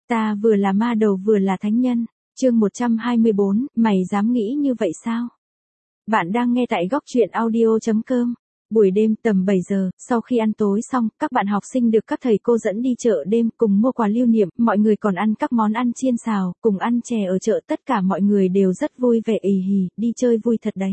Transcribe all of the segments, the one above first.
Ta vừa là ma đầu vừa là thánh nhân. Chương 124, mày dám nghĩ như vậy sao? Bạn đang nghe tại góc truyện audio.com. Buổi đêm tầm 7 giờ, sau khi ăn tối xong, các bạn học sinh được các thầy cô dẫn đi chợ đêm cùng mua quà lưu niệm, mọi người còn ăn các món ăn chiên xào, cùng ăn chè ở chợ, tất cả mọi người đều rất vui vẻ ì hì, đi chơi vui thật đấy.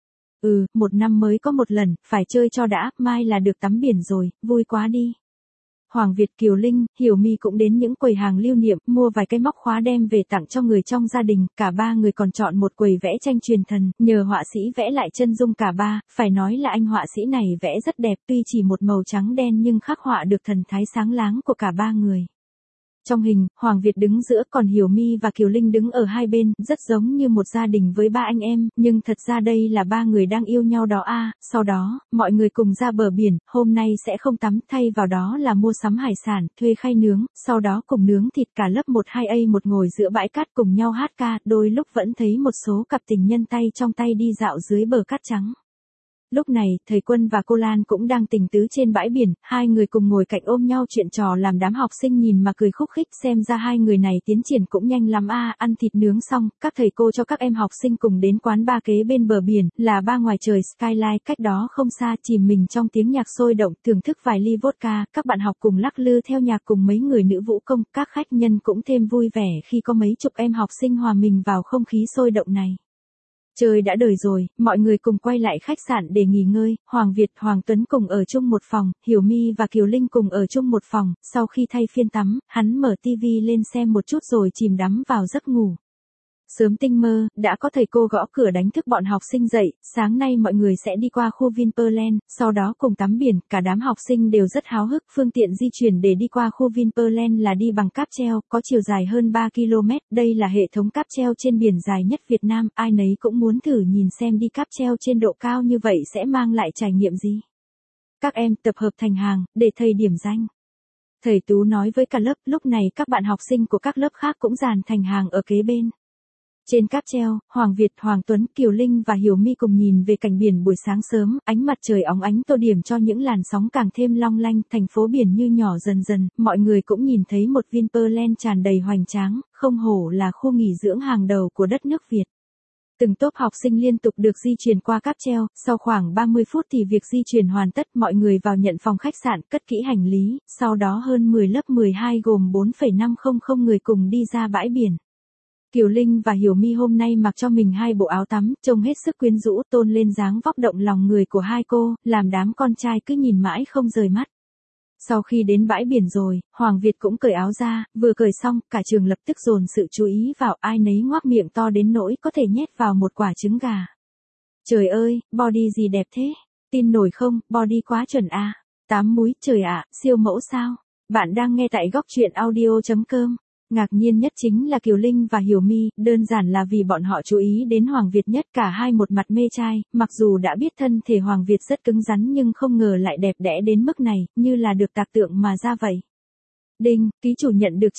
Một năm mới có một lần, phải chơi cho đã, mai là được tắm biển rồi, vui quá đi. Hoàng Việt, Kiều Linh, Hiểu My cũng đến những quầy hàng lưu niệm, mua vài cái móc khóa đem về tặng cho người trong gia đình, cả ba người còn chọn một quầy vẽ tranh truyền thần, nhờ họa sĩ vẽ lại chân dung cả ba, phải nói là anh họa sĩ này vẽ rất đẹp, tuy chỉ một màu trắng đen nhưng khắc họa được thần thái sáng láng của cả ba người. Trong hình, Hoàng Việt đứng giữa, còn Hiểu My và Kiều Linh đứng ở hai bên, rất giống như một gia đình với ba anh em, nhưng thật ra đây là ba người đang yêu nhau đó à. Sau đó, mọi người cùng ra bờ biển, hôm nay sẽ không tắm, thay vào đó là mua sắm hải sản, thuê khay nướng, sau đó cùng nướng thịt cả lớp 1-2A1 ngồi giữa bãi cát cùng nhau hát ca, đôi lúc vẫn thấy một số cặp tình nhân tay trong tay đi dạo dưới bờ cát trắng. Lúc này, thầy Quân và cô Lan cũng đang tình tứ trên bãi biển, hai người cùng ngồi cạnh ôm nhau chuyện trò làm đám học sinh nhìn mà cười khúc khích, xem ra hai người này tiến triển cũng nhanh lắm à. Ăn thịt nướng xong, các thầy cô cho các em học sinh cùng đến quán bar kế bên bờ biển, là bar ngoài trời Skyline, cách đó không xa, chìm mình trong tiếng nhạc sôi động, thưởng thức vài ly vodka, các bạn học cùng lắc lư theo nhạc cùng mấy người nữ vũ công, các khách nhân cũng thêm vui vẻ khi có mấy chục em học sinh hòa mình vào không khí sôi động này. Trời đã đời rồi, mọi người cùng quay lại khách sạn để nghỉ ngơi, Hoàng Việt, Hoàng Tuấn cùng ở chung một phòng, Hiểu My và Kiều Linh cùng ở chung một phòng, sau khi thay phiên tắm, hắn mở tivi lên xem một chút rồi chìm đắm vào giấc ngủ. Sớm tinh mơ, đã có thầy cô gõ cửa đánh thức bọn học sinh dậy, sáng nay mọi người sẽ đi qua khu Vinpearl, sau đó cùng tắm biển, cả đám học sinh đều rất háo hức, phương tiện di chuyển để đi qua khu Vinpearl là đi bằng cáp treo, có chiều dài hơn 3 km, đây là hệ thống cáp treo trên biển dài nhất Việt Nam, ai nấy cũng muốn thử nhìn xem đi cáp treo trên độ cao như vậy sẽ mang lại trải nghiệm gì. Các em tập hợp thành hàng, để thầy điểm danh. Thầy Tú nói với cả lớp, lúc này các bạn học sinh của các lớp khác cũng dàn thành hàng ở kế bên. Trên cáp treo, Hoàng Việt, Hoàng Tuấn, Kiều Linh và Hiểu My cùng nhìn về cảnh biển buổi sáng sớm, ánh mặt trời óng ánh tô điểm cho những làn sóng càng thêm long lanh, thành phố biển như nhỏ dần dần, mọi người cũng nhìn thấy một Vinpearl tràn đầy hoành tráng, không hổ là khu nghỉ dưỡng hàng đầu của đất nước Việt. Từng tốp học sinh liên tục được di chuyển qua cáp treo, sau khoảng 30 phút thì việc di chuyển hoàn tất, mọi người vào nhận phòng khách sạn, cất kỹ hành lý, sau đó hơn 10 lớp 12 gồm 4,500 người cùng đi ra bãi biển. Kiều Linh và Hiểu My hôm nay mặc cho mình hai bộ áo tắm, trông hết sức quyến rũ, tôn lên dáng vóc động lòng người của hai cô, làm đám con trai cứ nhìn mãi không rời mắt. Sau khi đến bãi biển rồi, Hoàng Việt cũng cởi áo ra, vừa cởi xong, cả trường lập tức dồn sự chú ý vào, ai nấy ngoác miệng to đến nỗi có thể nhét vào một quả trứng gà. Trời ơi, body gì đẹp thế? Tin nổi không, body quá chuẩn à? 8 múi, trời ạ, siêu mẫu sao? Bạn đang nghe tại góc truyện audio.com. Ngạc nhiên nhất chính là Kiều Linh và Hiểu My, đơn giản là vì bọn họ chú ý đến Hoàng Việt nhất, cả hai một mặt mê trai, mặc dù đã biết thân thể Hoàng Việt rất cứng rắn nhưng không ngờ lại đẹp đẽ đến mức này, như là được tạc tượng mà ra vậy. Đinh, ký chủ nhận được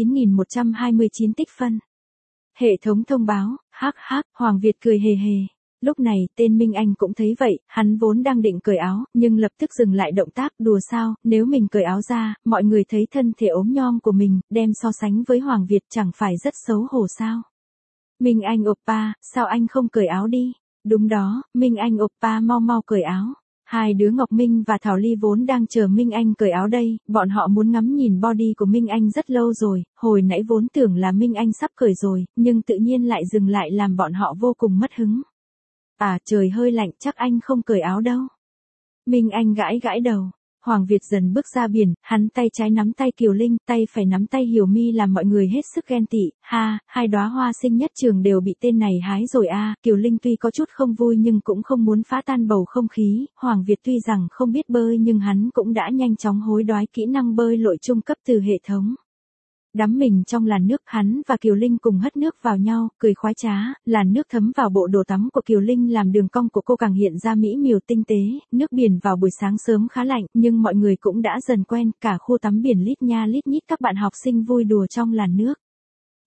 99.129 tích phân. Hệ thống thông báo, Hoàng Việt cười hề hề. Lúc này, tên Minh Anh cũng thấy vậy, hắn vốn đang định cởi áo, nhưng lập tức dừng lại động tác, đùa sao, nếu mình cởi áo ra, mọi người thấy thân thể ốm nhom của mình, đem so sánh với Hoàng Việt chẳng phải rất xấu hổ sao. Minh Anh oppa, sao anh không cởi áo đi? Đúng đó, Minh Anh oppa mau mau cởi áo. Hai đứa Ngọc Minh và Thảo Ly vốn đang chờ Minh Anh cởi áo đây, bọn họ muốn ngắm nhìn body của Minh Anh rất lâu rồi, hồi nãy vốn tưởng là Minh Anh sắp cởi rồi, nhưng tự nhiên lại dừng lại làm bọn họ vô cùng mất hứng. À trời hơi lạnh, chắc anh không cởi áo đâu. Minh Anh gãi đầu. Hoàng Việt dần bước ra biển, hắn tay trái nắm tay Kiều Linh, tay phải nắm tay Hiểu My làm mọi người hết sức ghen tị. Hai đóa hoa xinh nhất trường đều bị tên này hái rồi à. Kiều Linh tuy có chút không vui nhưng cũng không muốn phá tan bầu không khí. Hoàng Việt tuy rằng không biết bơi nhưng hắn cũng đã nhanh chóng hối đoái kỹ năng bơi lội trung cấp từ hệ thống. Đắm mình trong làn nước, hắn và Kiều Linh cùng hất nước vào nhau, cười khoái trá, làn nước thấm vào bộ đồ tắm của Kiều Linh làm đường cong của cô càng hiện ra mỹ miều tinh tế, nước biển vào buổi sáng sớm khá lạnh, nhưng mọi người cũng đã dần quen, cả khu tắm biển lít nha lít nhít các bạn học sinh vui đùa trong làn nước.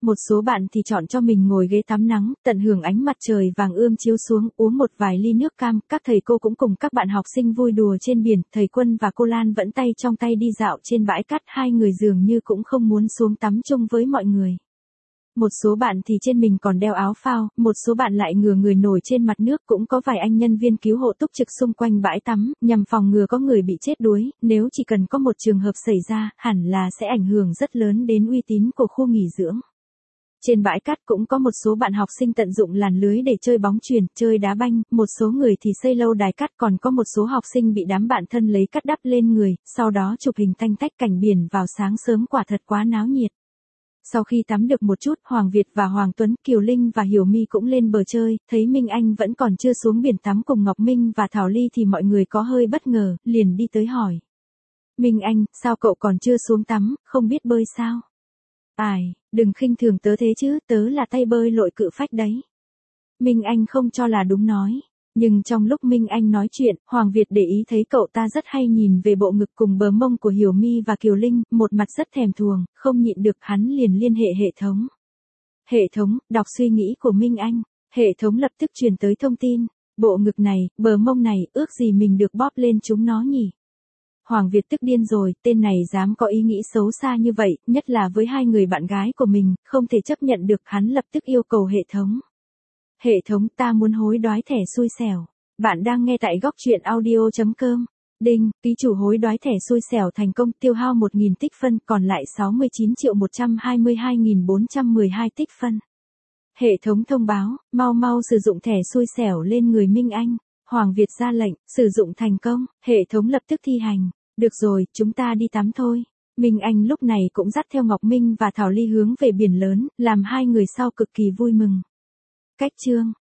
Một số bạn thì chọn cho mình ngồi ghế tắm nắng, tận hưởng ánh mặt trời vàng ươm chiếu xuống, uống một vài ly nước cam. Các thầy cô cũng cùng các bạn học sinh vui đùa trên biển, thầy Quân và cô Lan vẫn tay trong tay đi dạo trên bãi cát, hai người dường như cũng không muốn xuống tắm chung với mọi người. Một số bạn thì trên mình còn đeo áo phao, một số bạn lại ngửa người nổi trên mặt nước, cũng có vài anh nhân viên cứu hộ túc trực xung quanh bãi tắm, nhằm phòng ngừa có người bị chết đuối, nếu chỉ cần có một trường hợp xảy ra, hẳn là sẽ ảnh hưởng rất lớn đến uy tín của khu nghỉ dưỡng. Trên bãi cát cũng có một số bạn học sinh tận dụng làn lưới để chơi bóng chuyền, chơi đá banh, một số người thì xây lâu đài cát, còn có một số học sinh bị đám bạn thân lấy cát đắp lên người, sau đó chụp hình tanh tách cảnh biển vào sáng sớm, quả thật quá náo nhiệt. Sau khi tắm được một chút, Hoàng Việt và Hoàng Tuấn, Kiều Linh và Hiểu My cũng lên bờ chơi, thấy Minh Anh vẫn còn chưa xuống biển tắm cùng Ngọc Minh và Thảo Ly thì mọi người có hơi bất ngờ, liền đi tới hỏi. Minh Anh, sao cậu còn chưa xuống tắm, không biết bơi sao? Ai, đừng khinh thường tớ thế chứ, tớ là tay bơi lội cự phách đấy. Minh Anh không cho là đúng nói. Nhưng trong lúc Minh Anh nói chuyện, Hoàng Việt để ý thấy cậu ta rất hay nhìn về bộ ngực cùng bờ mông của Hiểu My và Kiều Linh, một mặt rất thèm thuồng, không nhịn được hắn liền liên hệ hệ thống. Hệ thống, đọc suy nghĩ của Minh Anh. Hệ thống lập tức truyền tới thông tin. Bộ ngực này, bờ mông này, ước gì mình được bóp lên chúng nó nhỉ? Hoàng Việt tức điên rồi, tên này dám có ý nghĩ xấu xa như vậy, nhất là với hai người bạn gái của mình, không thể chấp nhận được, hắn lập tức yêu cầu hệ thống. Hệ thống, ta muốn hối đoái thẻ xui xẻo. Bạn đang nghe tại góc truyện audio.com. Đinh, ký chủ hối đoái thẻ xui xẻo thành công, tiêu hao 1.000 tích phân, còn lại 69.122.412 tích phân. Hệ thống thông báo, mau mau sử dụng thẻ xui xẻo lên người Minh Anh. Hoàng Việt ra lệnh, sử dụng thành công, hệ thống lập tức thi hành. Được rồi, chúng ta đi tắm thôi. Minh Anh lúc này cũng dắt theo Ngọc Minh và Thảo Ly hướng về biển lớn, làm hai người sau cực kỳ vui mừng. Cách chương